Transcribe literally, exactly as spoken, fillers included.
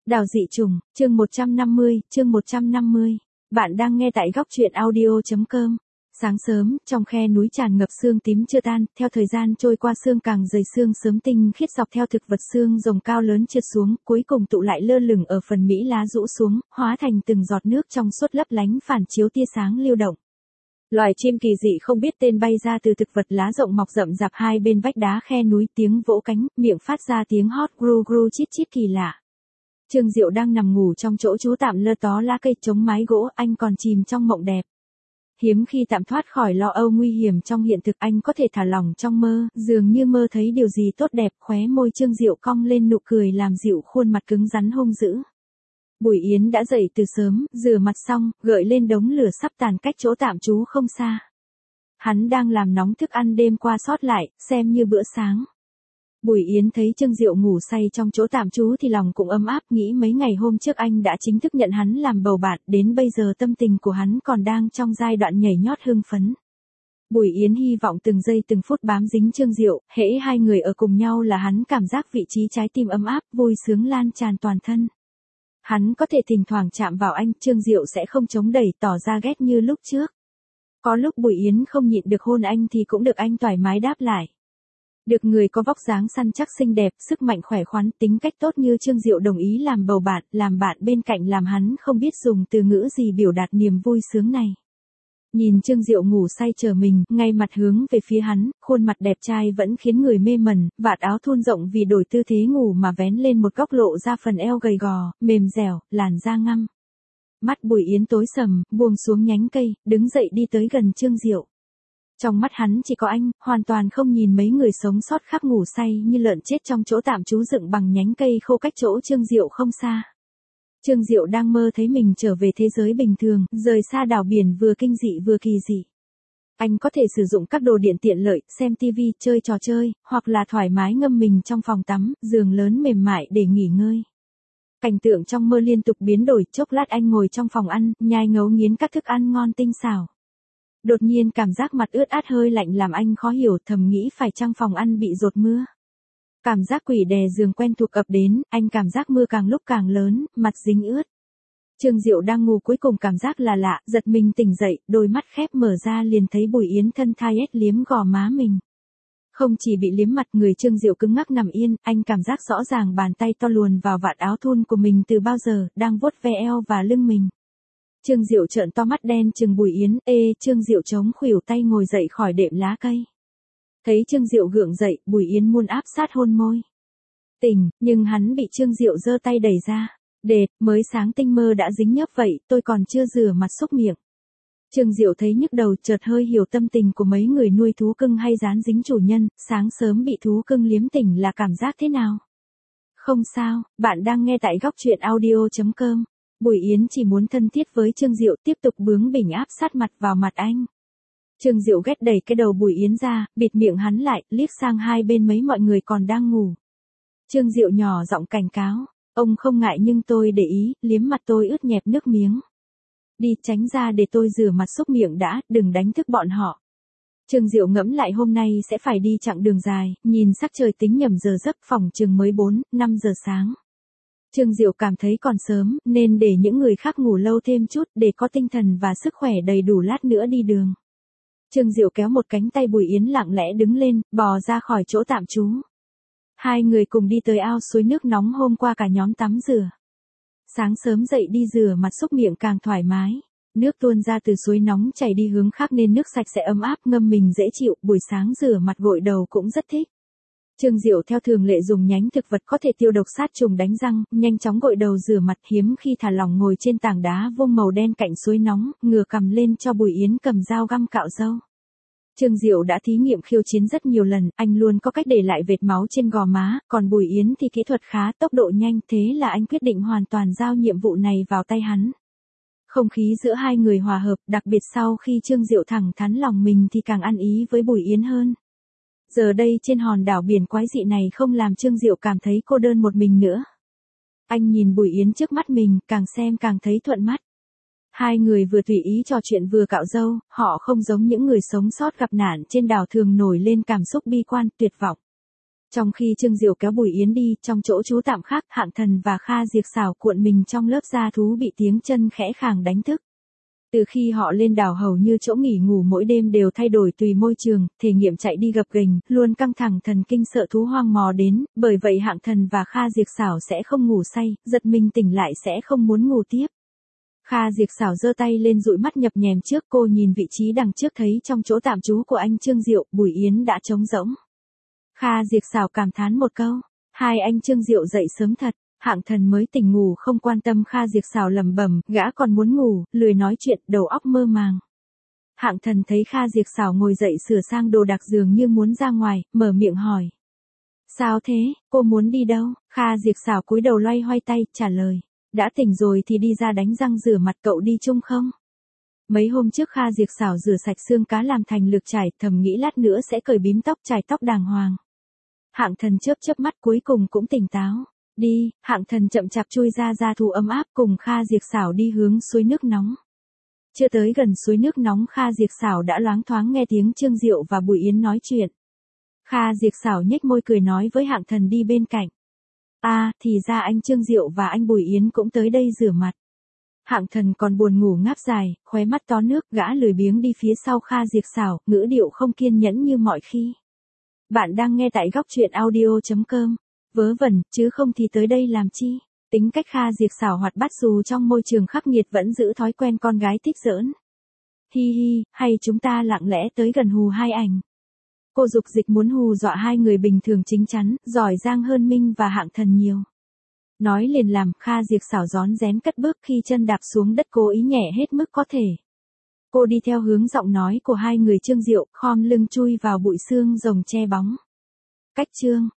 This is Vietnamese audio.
Đào dị trùng, chương một trăm năm mươi, chương một trăm năm mươi. Bạn đang nghe tại góc truyện audio chấm com. Sáng sớm, trong khe núi tràn ngập sương tím chưa tan, theo thời gian trôi qua sương càng dày, sương sớm tinh khiết dọc theo thực vật sương rồng cao lớn trượt xuống, cuối cùng tụ lại lơ lửng ở phần mỹ lá rũ xuống, hóa thành từng giọt nước trong suốt lấp lánh phản chiếu tia sáng lưu động. Loài chim kỳ dị không biết tên bay ra từ thực vật lá rộng mọc rậm rạp hai bên vách đá khe núi, tiếng vỗ cánh, miệng phát ra tiếng hót gru gru chít chít kỳ lạ. Trương Diệu đang nằm ngủ trong chỗ trú tạm lơ tó lá cây chống mái gỗ, anh còn chìm trong mộng đẹp. Hiếm khi tạm thoát khỏi lo âu nguy hiểm trong hiện thực, anh có thể thả lỏng trong mơ, dường như mơ thấy điều gì tốt đẹp. Khóe môi Trương Diệu cong lên nụ cười làm dịu khuôn mặt cứng rắn hung dữ. Bùi Yến đã dậy từ sớm, rửa mặt xong, gợi lên đống lửa sắp tàn cách chỗ tạm trú không xa. Hắn đang làm nóng thức ăn đêm qua sót lại, xem như bữa sáng. Bùi Yến thấy Trương Diệu ngủ say trong chỗ tạm trú thì lòng cũng ấm áp, nghĩ mấy ngày hôm trước anh đã chính thức nhận hắn làm bầu bạn, đến bây giờ tâm tình của hắn còn đang trong giai đoạn nhảy nhót hưng phấn. Bùi Yến hy vọng từng giây từng phút bám dính Trương Diệu, hễ hai người ở cùng nhau là hắn cảm giác vị trí trái tim ấm áp, vui sướng lan tràn toàn thân. Hắn có thể thỉnh thoảng chạm vào anh, Trương Diệu sẽ không chống đẩy tỏ ra ghét như lúc trước. Có lúc Bùi Yến không nhịn được hôn anh thì cũng được anh thoải mái đáp lại. Được người có vóc dáng săn chắc xinh đẹp, sức mạnh khỏe khoắn, tính cách tốt như Trương Diệu đồng ý làm bầu bạn, làm bạn bên cạnh làm hắn không biết dùng từ ngữ gì biểu đạt niềm vui sướng này. Nhìn Trương Diệu ngủ say chờ mình, ngay mặt hướng về phía hắn, khuôn mặt đẹp trai vẫn khiến người mê mẩn, vạt áo thun rộng vì đổi tư thế ngủ mà vén lên một góc lộ ra phần eo gầy gò, mềm dẻo, làn da ngăm. Mắt Bùi Yến tối sầm, buông xuống nhánh cây, đứng dậy đi tới gần Trương Diệu. Trong mắt hắn chỉ có anh, hoàn toàn không nhìn mấy người sống sót khác ngủ say như lợn chết trong chỗ tạm trú dựng bằng nhánh cây khô cách chỗ Trương Diệu không xa. Trương Diệu đang mơ thấy mình trở về thế giới bình thường, rời xa đảo biển vừa kinh dị vừa kỳ dị. Anh có thể sử dụng các đồ điện tiện lợi, xem tivi, chơi trò chơi, hoặc là thoải mái ngâm mình trong phòng tắm, giường lớn mềm mại để nghỉ ngơi. Cảnh tượng trong mơ liên tục biến đổi, chốc lát anh ngồi trong phòng ăn, nhai ngấu nghiến các thức ăn ngon tinh xảo. Đột nhiên cảm giác mặt ướt át hơi lạnh làm anh khó hiểu, thầm nghĩ phải chăng phòng ăn bị dột mưa. Cảm giác quỷ đè giường quen thuộc ập đến, anh cảm giác mưa càng lúc càng lớn, mặt dính ướt. Trương Diệu đang ngủ cuối cùng cảm giác là lạ, giật mình tỉnh dậy, đôi mắt khép mở ra liền thấy Bùi Yến thân thai ét liếm gò má mình. Không chỉ bị liếm mặt, người Trương Diệu cứng ngắc nằm yên, anh cảm giác rõ ràng bàn tay to luồn vào vạt áo thun của mình từ bao giờ, đang vuốt ve eo và lưng mình. Trương Diệu trợn to mắt đen chừng Bùi Yến, ê, Trương Diệu chống khuỷu tay ngồi dậy khỏi đệm lá cây. Thấy Trương Diệu gượng dậy, Bùi Yến muốn áp sát hôn môi. Tỉnh, nhưng hắn bị Trương Diệu giơ tay đẩy ra. Đệt, mới sáng tinh mơ đã dính nhớp vậy, tôi còn chưa rửa mặt xúc miệng. Trương Diệu thấy nhức đầu, chợt hơi hiểu tâm tình của mấy người nuôi thú cưng hay dán dính chủ nhân, sáng sớm bị thú cưng liếm tỉnh là cảm giác thế nào? Không sao, bạn đang nghe tại góc truyện audio chấm com. Bùi Yến chỉ muốn thân thiết với Trương Diệu, tiếp tục bướng bỉnh áp sát mặt vào mặt anh. Trương Diệu ghét đẩy cái đầu Bùi Yến ra, bịt miệng hắn lại, liếc sang hai bên mấy mọi người còn đang ngủ. Trương Diệu nhỏ giọng cảnh cáo, ông không ngại nhưng tôi để ý, liếm mặt tôi ướt nhẹp nước miếng. Đi tránh ra để tôi rửa mặt xúc miệng đã, đừng đánh thức bọn họ. Trương Diệu ngẫm lại hôm nay sẽ phải đi chặng đường dài, nhìn sắc trời tính nhầm giờ giấc, phòng chừng mới bốn, năm giờ sáng. Trương Diệu cảm thấy còn sớm, nên để những người khác ngủ lâu thêm chút để có tinh thần và sức khỏe đầy đủ lát nữa đi đường. Trương Diệu kéo một cánh tay Bùi Yến lặng lẽ đứng lên, bò ra khỏi chỗ tạm trú. Hai người cùng đi tới ao suối nước nóng hôm qua cả nhóm tắm rửa. Sáng sớm dậy đi rửa mặt xúc miệng càng thoải mái. Nước tuôn ra từ suối nóng chảy đi hướng khác nên nước sạch sẽ ấm áp, ngâm mình dễ chịu, buổi sáng rửa mặt gội đầu cũng rất thích. Trương Diệu theo thường lệ dùng nhánh thực vật có thể tiêu độc sát trùng đánh răng, nhanh chóng gội đầu rửa mặt, hiếm khi thả lỏng ngồi trên tảng đá vuông màu đen cạnh suối nóng, ngửa cầm lên cho Bùi Yến cầm dao găm cạo râu. Trương Diệu đã thí nghiệm khiêu chiến rất nhiều lần, anh luôn có cách để lại vệt máu trên gò má, còn Bùi Yến thì kỹ thuật khá, tốc độ nhanh, thế là anh quyết định hoàn toàn giao nhiệm vụ này vào tay hắn. Không khí giữa hai người hòa hợp, đặc biệt sau khi Trương Diệu thẳng thắn lòng mình thì càng ăn ý với Bùi Yến hơn. Giờ đây trên hòn đảo biển quái dị này không làm Trương Diệu cảm thấy cô đơn một mình nữa. Anh nhìn Bùi Yến trước mắt mình, càng xem càng thấy thuận mắt. Hai người vừa tùy ý trò chuyện vừa cạo râu, họ không giống những người sống sót gặp nạn trên đảo thường nổi lên cảm xúc bi quan, tuyệt vọng. Trong khi Trương Diệu kéo Bùi Yến đi, trong chỗ trú tạm khác, Hạng Thần và Kha Diệp Xảo cuộn mình trong lớp da thú bị tiếng chân khẽ khàng đánh thức. Từ khi họ lên đảo hầu như chỗ nghỉ ngủ mỗi đêm đều thay đổi tùy môi trường, thể nghiệm chạy đi gập ghềnh, luôn căng thẳng thần kinh sợ thú hoang mò đến, bởi vậy Hạng Thần và Kha Diệp Xảo sẽ không ngủ say, giật mình tỉnh lại sẽ không muốn ngủ tiếp. Kha Diệp Xảo giơ tay lên dụi mắt nhập nhèm trước, cô nhìn vị trí đằng trước thấy trong chỗ tạm trú của anh Trương Diệu, Bùi Yến đã trống rỗng. Kha Diệp Xảo cảm thán một câu, hai anh Trương Diệu dậy sớm thật. Hạng Thần mới tỉnh ngủ không quan tâm Kha Diệp Xảo lẩm bẩm, gã còn muốn ngủ, lười nói chuyện, đầu óc mơ màng. Hạng Thần thấy Kha Diệp Xảo ngồi dậy sửa sang đồ đạc dường như muốn ra ngoài, mở miệng hỏi. Sao thế, cô muốn đi đâu? Kha Diệp Xảo cúi đầu loay hoay tay, trả lời. Đã tỉnh rồi thì đi ra đánh răng rửa mặt, cậu đi chung không? Mấy hôm trước Kha Diệp Xảo rửa sạch xương cá làm thành lược chải, thầm nghĩ lát nữa sẽ cởi bím tóc chải tóc đàng hoàng. Hạng Thần chớp chớp mắt cuối cùng cũng tỉnh táo. Đi, Hạng Thần chậm chạp chui ra ra thú ấm áp cùng Kha Diệp Xảo đi hướng suối nước nóng. Chưa tới gần suối nước nóng Kha Diệp Xảo đã loáng thoáng nghe tiếng Trương Diệu và Bùi Yến nói chuyện. Kha Diệp Xảo nhếch môi cười nói với Hạng Thần đi bên cạnh. À, thì ra anh Trương Diệu và anh Bùi Yến cũng tới đây rửa mặt. Hạng Thần còn buồn ngủ ngáp dài, khóe mắt tó nước, gã lười biếng đi phía sau Kha Diệp Xảo, ngữ điệu không kiên nhẫn như mọi khi. Bạn đang nghe tại góc truyện audio chấm com. Vớ vẩn, chứ không thì tới đây làm chi. Tính cách Kha Diệp Xảo hoạt bát dù trong môi trường khắc nghiệt vẫn giữ thói quen con gái thích giỡn. Hi hi, hay chúng ta lặng lẽ tới gần hù hai ảnh. Cô dục dịch muốn hù dọa hai người bình thường chính chắn, giỏi giang hơn Minh và Hạng Thần nhiều. Nói liền làm, Kha Diệp Xảo rón rén cất bước khi chân đạp xuống đất cố ý nhẹ hết mức có thể. Cô đi theo hướng giọng nói của hai người Trương Diệu, khom lưng chui vào bụi xương rồng che bóng. Cách chương